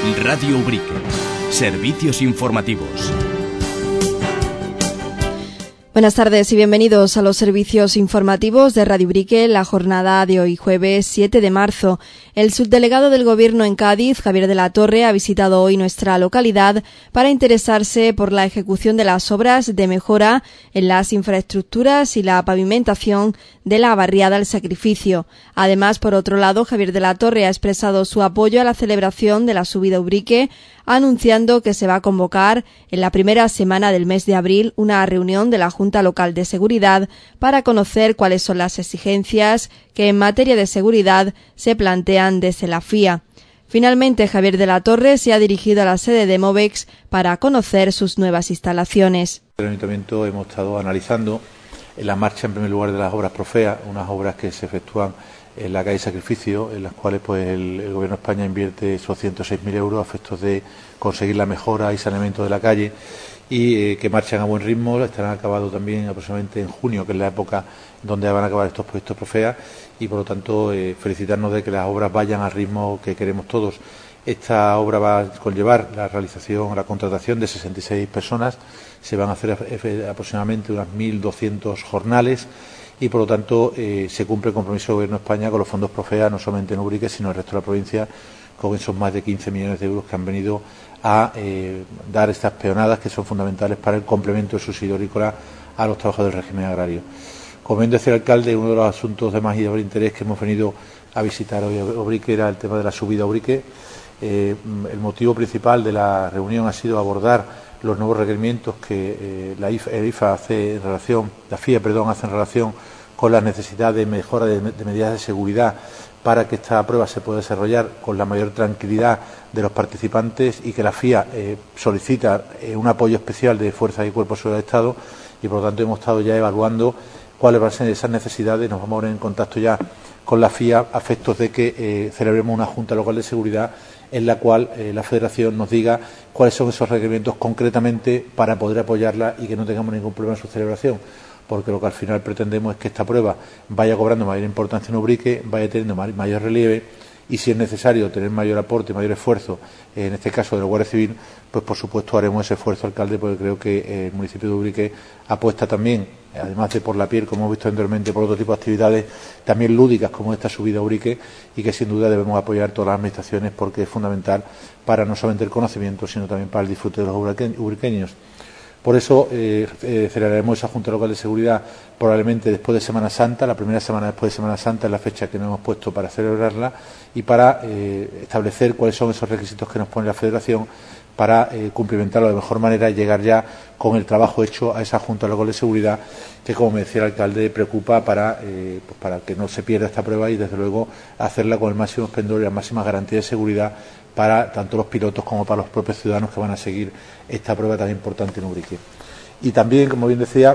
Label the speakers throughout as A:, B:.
A: Radio Ubrique. Servicios informativos.
B: Buenas tardes y bienvenidos a los servicios informativos de Radio Ubrique, la jornada de hoy, jueves 7 de marzo. El subdelegado del Gobierno en Cádiz, Javier de la Torre, ha visitado hoy nuestra localidad para interesarse por la ejecución de las obras de mejora en las infraestructuras y la pavimentación de la barriada El Sacrificio. Además, por otro lado, Javier de la Torre ha expresado su apoyo a la celebración de la subida Ubrique, anunciando que se va a convocar en la primera semana del mes de abril una reunión de la Junta Local de Seguridad para conocer cuáles son las exigencias que en materia de seguridad se plantean desde la FIA. Finalmente, Javier de la Torre se ha dirigido a la sede de Movex para conocer sus nuevas instalaciones.
C: En el Ayuntamiento hemos estado analizando la marcha, en primer lugar, de las obras Profea, unas obras que se efectúan en la calle Sacrificio, en las cuales el Gobierno de España invierte esos 106.000 euros a efectos de conseguir la mejora y saneamiento de la calle y que marchan a buen ritmo. Estarán acabados también aproximadamente en junio, que es la época donde van a acabar estos proyectos Profea, y por lo tanto felicitarnos de que las obras vayan al ritmo que queremos todos. Esta obra va a conllevar la contratación de 66 personas, se van a hacer aproximadamente unas 1.200 jornales y por lo tanto se cumple el compromiso del Gobierno de España con los fondos Profea, no solamente en Ubrique, sino en el resto de la provincia, con esos más de 15 millones de euros que han venido a dar estas peonadas que son fundamentales para el complemento del subsidio agrícola a los trabajadores del régimen agrario. Como bien decía el alcalde, uno de los asuntos de más y de interés que hemos venido a visitar hoy a Ubrique era el tema de la subida Ubrique. El motivo principal de la reunión ha sido abordar los nuevos requerimientos que la FIA hace en relación con la necesidad de mejora de medidas de seguridad para que esta prueba se pueda desarrollar con la mayor tranquilidad de los participantes y que la FIA solicita un apoyo especial de fuerzas y cuerpos de seguridad del Estado y por lo tanto hemos estado ya evaluando cuáles van a ser esas necesidades. Nos vamos a poner en contacto ya con la FIA a efectos de que celebremos una Junta Local de Seguridad en la cual la Federación nos diga cuáles son esos requerimientos concretamente para poder apoyarla y que no tengamos ningún problema en su celebración, porque lo que al final pretendemos es que esta prueba vaya cobrando mayor importancia en Ubrique, vaya teniendo mayor relieve y si es necesario tener mayor aporte, mayor esfuerzo, en este caso de la Guardia Civil, pues por supuesto haremos ese esfuerzo, alcalde, porque creo que el municipio de Ubrique apuesta también, además de por la piel, como hemos visto anteriormente, por otro tipo de actividades también lúdicas como esta subida a Ubrique y que sin duda debemos apoyar todas las administraciones porque es fundamental para no solamente el conocimiento, sino también para el disfrute de los ubriqueños. Por eso celebraremos esa Junta Local de Seguridad probablemente después de Semana Santa, la primera semana después de Semana Santa es la fecha que nos hemos puesto para celebrarla y para establecer cuáles son esos requisitos que nos pone la Federación para cumplimentarlo de mejor manera y llegar ya con el trabajo hecho a esa Junta Local de Seguridad que, como me decía el alcalde, preocupa para que no se pierda esta prueba y, desde luego, hacerla con el máximo esplendor y la máxima garantía de seguridad para tanto los pilotos como para los propios ciudadanos que van a seguir esta prueba tan importante en Ubrique. Y también, como bien decía,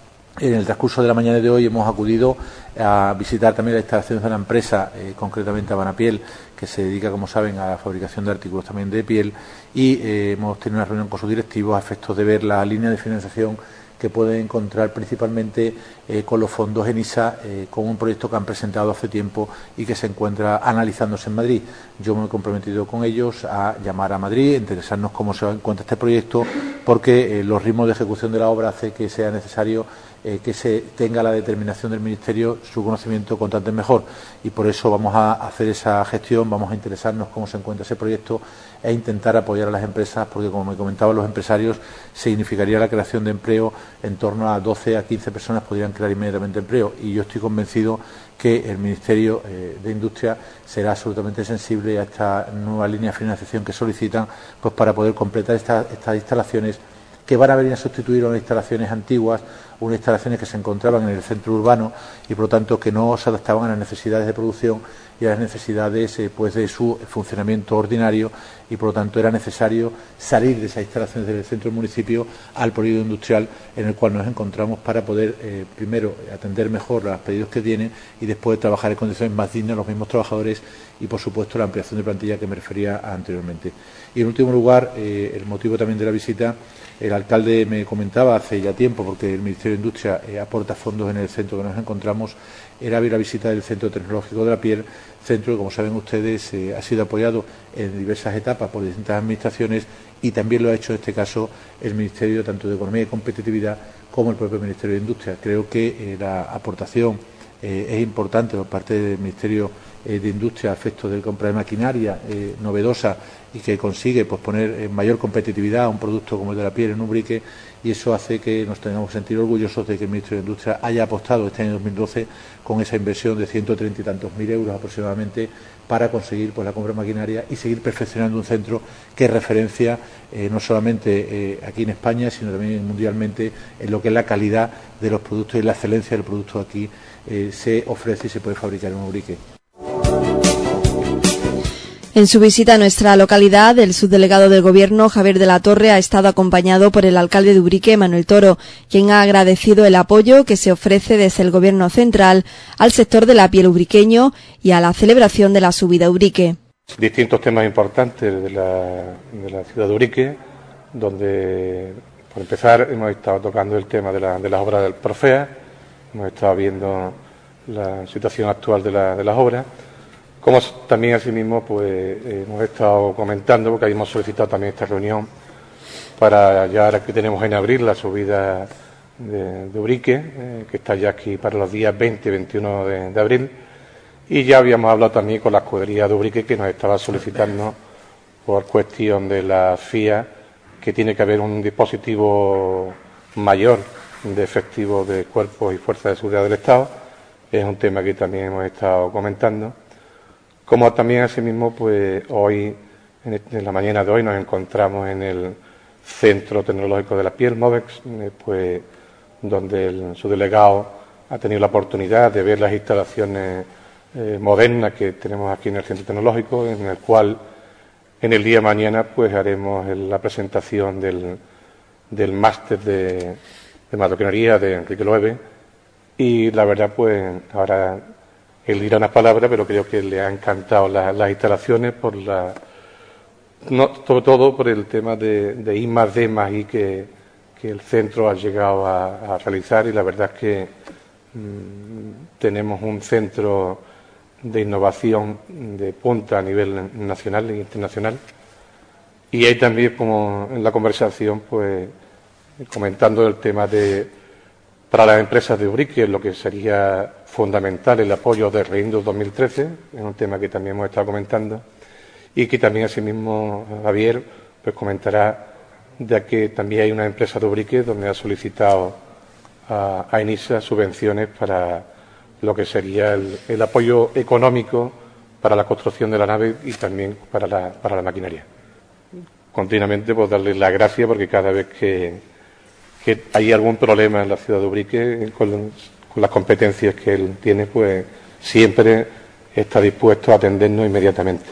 C: en el transcurso de la mañana de hoy hemos acudido a visitar también las instalaciones de la empresa, concretamente a Banapiel, que se dedica, como saben, a la fabricación de artículos también de piel, y hemos tenido una reunión con sus directivos a efectos de ver la línea de financiación que pueden encontrar principalmente con los fondos ENISA, con un proyecto que han presentado hace tiempo y que se encuentra analizándose en Madrid. Yo me he comprometido con ellos a llamar a Madrid, a interesarnos cómo se encuentra este proyecto, porque los ritmos de ejecución de la obra hace que sea necesario que se tenga la determinación del Ministerio, su conocimiento cuanto antes mejor. Y por eso vamos a hacer esa gestión, vamos a interesarnos cómo se encuentra ese proyecto e intentar apoyar a las empresas, porque, como me comentaban los empresarios, significaría la creación de empleo. En torno a 12 a 15 personas podrían crear inmediatamente empleo y yo estoy convencido que el Ministerio de Industria será absolutamente sensible a esta nueva línea de financiación que solicitan, pues para poder completar estas instalaciones que van a venir a sustituir unas instalaciones antiguas, unas instalaciones que se encontraban en el centro urbano y, por lo tanto, que no se adaptaban a las necesidades de producción y a las necesidades de su funcionamiento ordinario y, por lo tanto, era necesario salir de esas instalaciones del centro del municipio al polígono industrial en el cual nos encontramos para poder, primero, atender mejor los pedidos que tienen y después trabajar en condiciones más dignas los mismos trabajadores y, por supuesto, la ampliación de plantilla que me refería anteriormente. Y, en último lugar, el motivo también de la visita, el alcalde me comentaba hace ya tiempo, porque el Ministerio Ministerio de Industria aporta fondos en el centro que nos encontramos, era ver la visita del Centro Tecnológico de la Piel, centro que, como saben ustedes, ha sido apoyado en diversas etapas por distintas administraciones y también lo ha hecho en este caso el Ministerio tanto de Economía y Competitividad como el propio Ministerio de Industria. Creo que la aportación es importante por parte del Ministerio de Industria a efectos de compra de maquinaria novedosa y que consigue pues, poner en mayor competitividad a un producto como el de la piel en Ubrique, y eso hace que nos tengamos que sentir orgullosos de que el Ministerio de Industria haya apostado este año 2012 con esa inversión de 130 y tantos mil euros aproximadamente para conseguir pues, la compra de maquinaria y seguir perfeccionando un centro que es referencia no solamente aquí en España, sino también mundialmente en lo que es la calidad de los productos y la excelencia del producto aquí se ofrece y se puede fabricar en Ubrique.
B: En su visita a nuestra localidad, el subdelegado del Gobierno, Javier de la Torre, ha estado acompañado por el alcalde de Ubrique, Manuel Toro, quien ha agradecido el apoyo que se ofrece desde el Gobierno central al sector de la piel ubriqueño y a la celebración de la subida a Ubrique.
D: Distintos temas importantes de la ciudad de Ubrique, donde, por empezar, hemos estado tocando el tema de las obras del Profea, hemos estado viendo la situación actual de las obras. Como también, asimismo, pues hemos estado comentando, porque habíamos solicitado también esta reunión para ya ahora que tenemos en abril la subida de Ubrique, que está ya aquí para los días 20 y 21 de abril, y ya habíamos hablado también con la escudería de Ubrique, que nos estaba solicitando por cuestión de la FIA, que tiene que haber un dispositivo mayor de efectivos de cuerpos y fuerzas de seguridad del Estado. Es un tema que también hemos estado comentando. Como también, asimismo, pues hoy, en la mañana de hoy, nos encontramos en el Centro Tecnológico de la Piel, MOVEX, pues, donde su delegado ha tenido la oportunidad de ver las instalaciones modernas que tenemos aquí en el Centro Tecnológico, en el cual, en el día de mañana, pues haremos la presentación del máster de matroquenería de Enrique Loewe, y la verdad, pues, ahora él dirá unas palabras, pero creo que le han encantado las instalaciones, sobre todo por el tema de I+D+I que el centro ha llegado a realizar, y la verdad es que tenemos un centro de innovación de punta a nivel nacional e internacional. Y hay también, como en la conversación, pues comentando el tema para las empresas de Ubrique, lo que sería fundamental el apoyo de Reindus 2013, es un tema que también hemos estado comentando, y que también, asimismo, Javier pues comentará de que también hay una empresa de Ubrique donde ha solicitado a ENISA subvenciones para lo que sería el apoyo económico para la construcción de la nave y también para la maquinaria. Continuamente, pues darles las gracias, porque cada vez que hay algún problema en la ciudad de Ubrique con las competencias que él tiene, pues siempre está dispuesto a atendernos inmediatamente.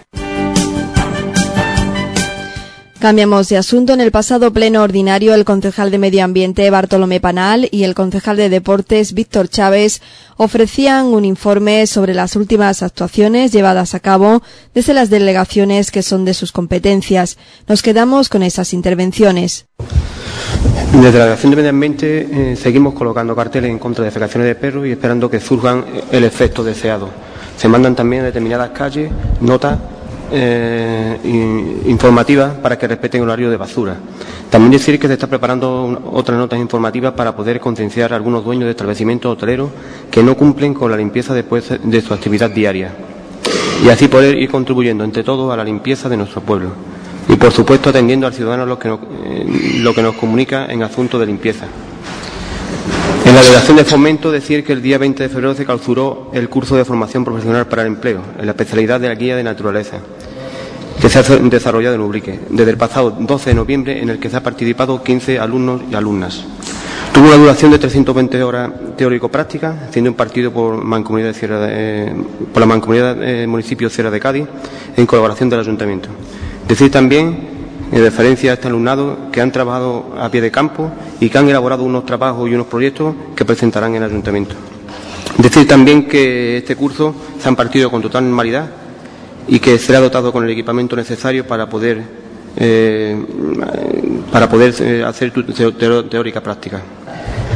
B: Cambiamos de asunto. En el pasado pleno ordinario, el concejal de Medio Ambiente, Bartolomé Panal, y el concejal de Deportes, Víctor Chávez, ofrecían un informe sobre las últimas actuaciones llevadas a cabo desde las delegaciones que son de sus competencias. Nos quedamos con esas intervenciones.
E: Desde la Delegación de Medio Ambiente seguimos colocando carteles en contra de defecaciones de perros y esperando que surjan el efecto deseado. Se mandan también a determinadas calles notas informativas para que respeten el horario de basura. También decir que se está preparando otras notas informativas para poder concienciar a algunos dueños de establecimientos hoteleros que no cumplen con la limpieza después de su actividad diaria, y así poder ir contribuyendo entre todos a la limpieza de nuestro pueblo. Y, por supuesto, atendiendo al ciudadano lo que nos comunica en asuntos de limpieza. En la Delegación de Fomento, decir que el día 20 de febrero se clausuró el curso de formación profesional para el empleo, en la especialidad de la guía de naturaleza, que se ha desarrollado en Ubrique, desde el pasado 12 de noviembre, en el que se ha participado 15 alumnos y alumnas. Tuvo una duración de 320 horas teórico-prácticas, siendo impartido por la Mancomunidad Municipio Sierra de Cádiz, en colaboración del Ayuntamiento. Decir también, en referencia a este alumnado, que han trabajado a pie de campo y que han elaborado unos trabajos y unos proyectos que presentarán en el Ayuntamiento. Decir también que este curso se ha impartido con total normalidad y que será dotado con el equipamiento necesario para poder hacer teórica práctica.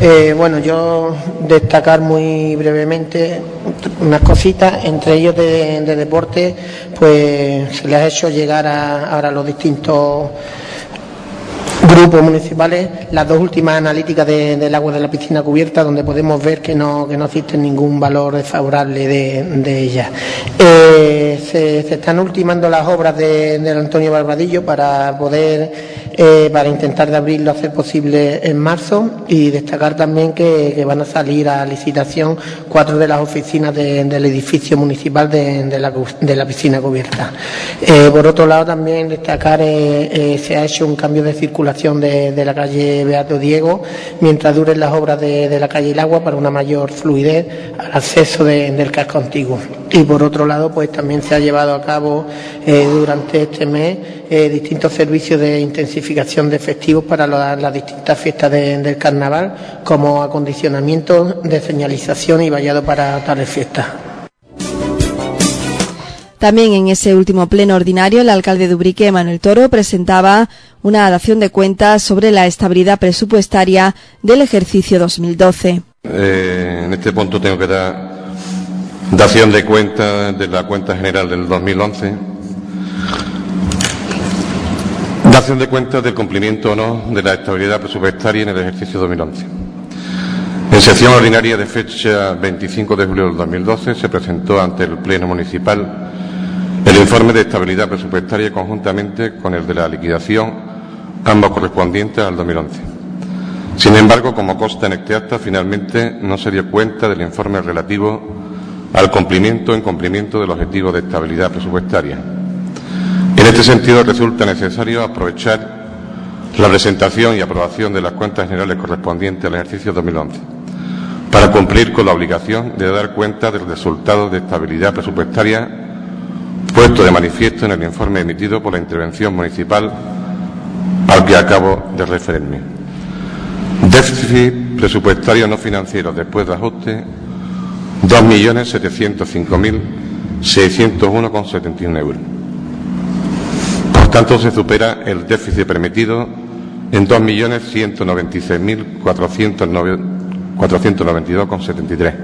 F: Bueno, yo destacar muy brevemente unas cositas, entre ellos de deporte, pues se les ha hecho llegar ahora a los distintos grupos municipales las dos últimas analíticas del agua de la piscina cubierta, donde podemos ver que no existe ningún valor desfavorable de ella. Se están ultimando las obras del Antonio Barbadillo para intentar de abrirlo a ser posible en marzo, y destacar también que van a salir a licitación 4 de las oficinas del edificio municipal de la piscina cubierta. Por otro lado, también destacar se ha hecho un cambio de circulación de la calle Beato Diego mientras duren las obras de la calle El Agua, para una mayor fluidez al acceso del casco antiguo. Y por otro lado, pues también se ha llevado a cabo durante este mes distintos servicios de intensificación de efectivos para las distintas fiestas del carnaval, como acondicionamiento de señalización y vallado para tales fiestas.
B: También en ese último pleno ordinario, el alcalde de Ubrique, Manuel Toro, presentaba una dación de cuentas sobre la estabilidad presupuestaria del ejercicio 2012.
G: En este punto tengo que dar dación de cuentas de la cuenta general del 2011. Dación de cuentas del cumplimiento o no de la estabilidad presupuestaria en el ejercicio 2011. En sesión ordinaria de fecha 25 de julio del 2012 se presentó ante el Pleno Municipal el informe de estabilidad presupuestaria conjuntamente con el de la liquidación, ambos correspondientes al 2011. Sin embargo, como consta en este acta, finalmente no se dio cuenta del informe relativo al cumplimiento o incumplimiento del objetivo de estabilidad presupuestaria. En este sentido, resulta necesario aprovechar la presentación y aprobación de las cuentas generales correspondientes al ejercicio 2011 para cumplir con la obligación de dar cuenta del resultado de estabilidad presupuestaria puesto de manifiesto en el informe emitido por la intervención municipal al que acabo de referirme. Déficit presupuestario no financiero después de ajuste 2.705.601,71 euros. Por tanto, se supera el déficit permitido en 2.196.492,73.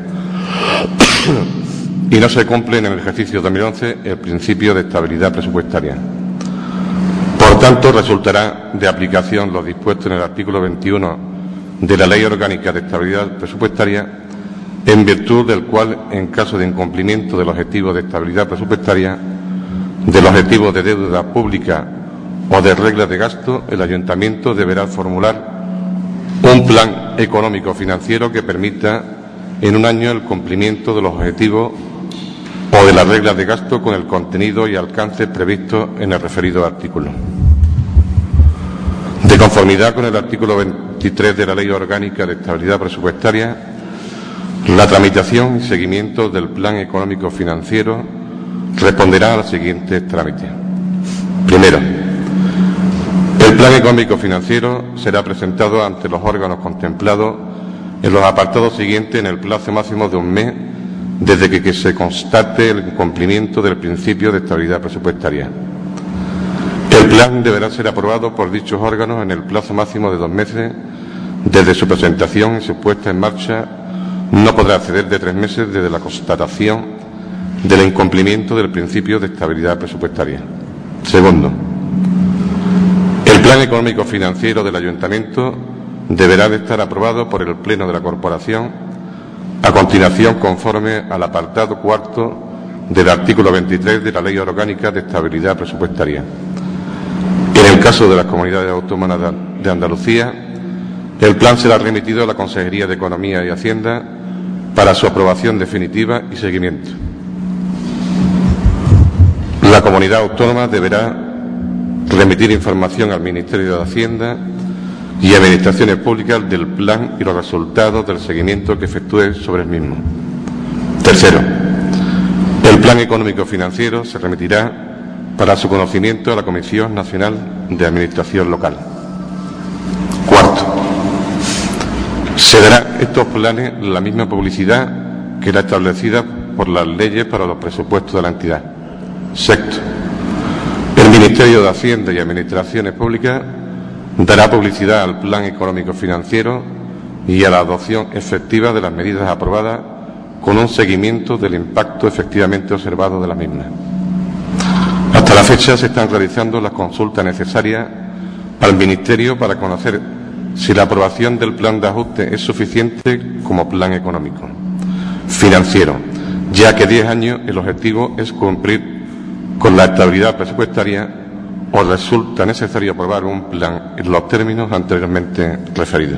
G: Y no se cumple en el ejercicio 2011 el principio de estabilidad presupuestaria. Por tanto, resultará de aplicación lo dispuesto en el artículo 21 de la Ley Orgánica de Estabilidad Presupuestaria, en virtud del cual, en caso de incumplimiento del objetivo de estabilidad presupuestaria, del objetivo de deuda pública o de reglas de gasto, el Ayuntamiento deberá formular un plan económico financiero que permita en un año el cumplimiento de los objetivos o de las reglas de gasto con el contenido y alcance previsto en el referido artículo. De conformidad con el artículo 23 de la Ley Orgánica de Estabilidad Presupuestaria, la tramitación y seguimiento del Plan Económico Financiero responderá a los siguientes trámites. Primero, el Plan Económico Financiero será presentado ante los órganos contemplados en los apartados siguientes en el plazo máximo de un mes desde que se constate el incumplimiento del principio de estabilidad presupuestaria. El plan deberá ser aprobado por dichos órganos en el plazo máximo de 2 meses desde su presentación y su puesta en marcha. No podrá exceder de 3 meses desde la constatación del incumplimiento del principio de estabilidad presupuestaria. Segundo, el plan económico financiero del Ayuntamiento deberá de estar aprobado por el Pleno de la Corporación a continuación, conforme al apartado cuarto del artículo 23 de la Ley Orgánica de Estabilidad Presupuestaria. En el caso de las comunidades autónomas de Andalucía, el plan será remitido a la Consejería de Economía y Hacienda para su aprobación definitiva y seguimiento. La comunidad autónoma deberá remitir información al Ministerio de Hacienda y Administraciones Públicas del plan y los resultados del seguimiento que efectúe sobre el mismo. Tercero, el plan económico financiero se remitirá para su conocimiento a la Comisión Nacional de Administración Local. Cuarto, se dará estos planes la misma publicidad que la establecida por las leyes para los presupuestos de la entidad. Sexto, el Ministerio de Hacienda y Administraciones Públicas dará publicidad al Plan Económico Financiero y a la adopción efectiva de las medidas aprobadas con un seguimiento del impacto efectivamente observado de la misma. Hasta la fecha se están realizando las consultas necesarias al Ministerio para conocer si la aprobación del plan de ajuste es suficiente como plan económico financiero, ya que 10 años el objetivo es cumplir con la estabilidad presupuestaria, o resulta necesario aprobar un plan en los términos anteriormente referidos.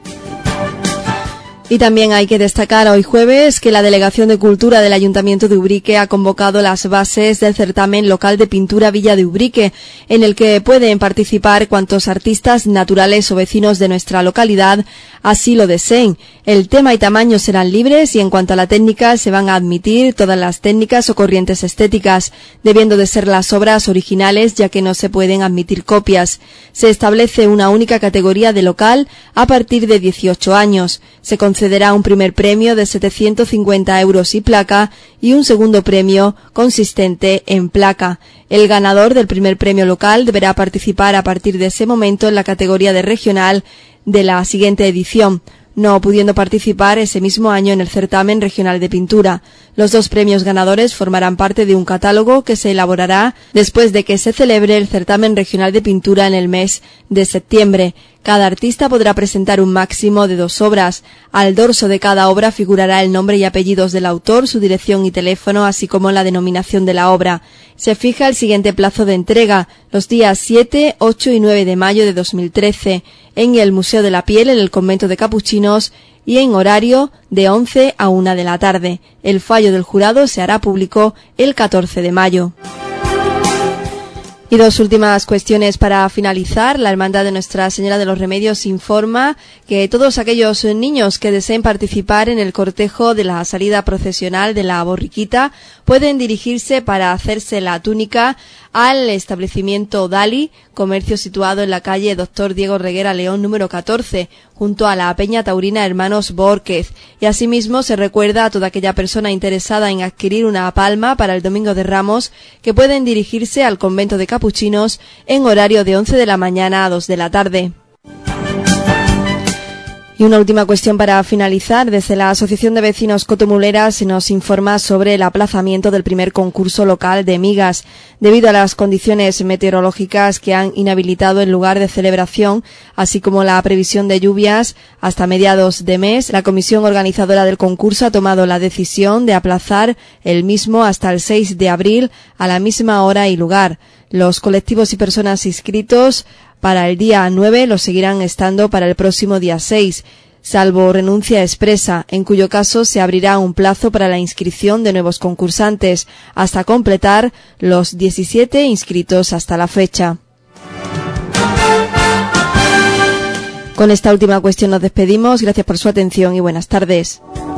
B: Y también hay que destacar hoy jueves que la Delegación de Cultura del Ayuntamiento de Ubrique ha convocado las bases del certamen local de pintura Villa de Ubrique, en el que pueden participar cuantos artistas naturales o vecinos de nuestra localidad así lo deseen. El tema y tamaño serán libres y en cuanto a la técnica se van a admitir todas las técnicas o corrientes estéticas, debiendo de ser las obras originales ya que no se pueden admitir copias. Se establece una única categoría de local a partir de 18 años. Se concederá un primer premio de 750 euros y placa y un segundo premio consistente en placa. El ganador del primer premio local deberá participar a partir de ese momento en la categoría de regional de la siguiente edición, no pudiendo participar ese mismo año en el certamen regional de pintura. Los dos premios ganadores formarán parte de un catálogo que se elaborará después de que se celebre el certamen regional de pintura en el mes de septiembre. Cada artista podrá presentar un máximo de 2 obras. Al dorso de cada obra figurará el nombre y apellidos del autor, su dirección y teléfono, así como la denominación de la obra. Se fija el siguiente plazo de entrega, los días 7, 8 y 9 de mayo de 2013, en el Museo de la Piel, en el Convento de Capuchinos, y en horario de 11 a 1 de la tarde. El fallo del jurado se hará público el 14 de mayo. Y dos últimas cuestiones para finalizar. La Hermandad de Nuestra Señora de los Remedios informa que todos aquellos niños que deseen participar en el cortejo de la salida procesional de la borriquita pueden dirigirse para hacerse la túnica al establecimiento Dali, comercio situado en la calle Dr. Diego Reguera León número 14, junto a la Peña Taurina Hermanos Bórquez. Y asimismo se recuerda a toda aquella persona interesada en adquirir una palma para el Domingo de Ramos que pueden dirigirse al convento de Capuchinos en horario de 11 de la mañana a 2 de la tarde. Y una última cuestión para finalizar. Desde la Asociación de Vecinos Cotomulera se nos informa sobre el aplazamiento del primer concurso local de migas. Debido a las condiciones meteorológicas que han inhabilitado el lugar de celebración, así como la previsión de lluvias hasta mediados de mes, la comisión organizadora del concurso ha tomado la decisión de aplazar el mismo hasta el 6 de abril a la misma hora y lugar. Los colectivos y personas inscritos para el día 9 lo seguirán estando para el próximo día 6, salvo renuncia expresa, en cuyo caso se abrirá un plazo para la inscripción de nuevos concursantes, hasta completar los 17 inscritos hasta la fecha. Con esta última cuestión nos despedimos. Gracias por su atención y buenas tardes.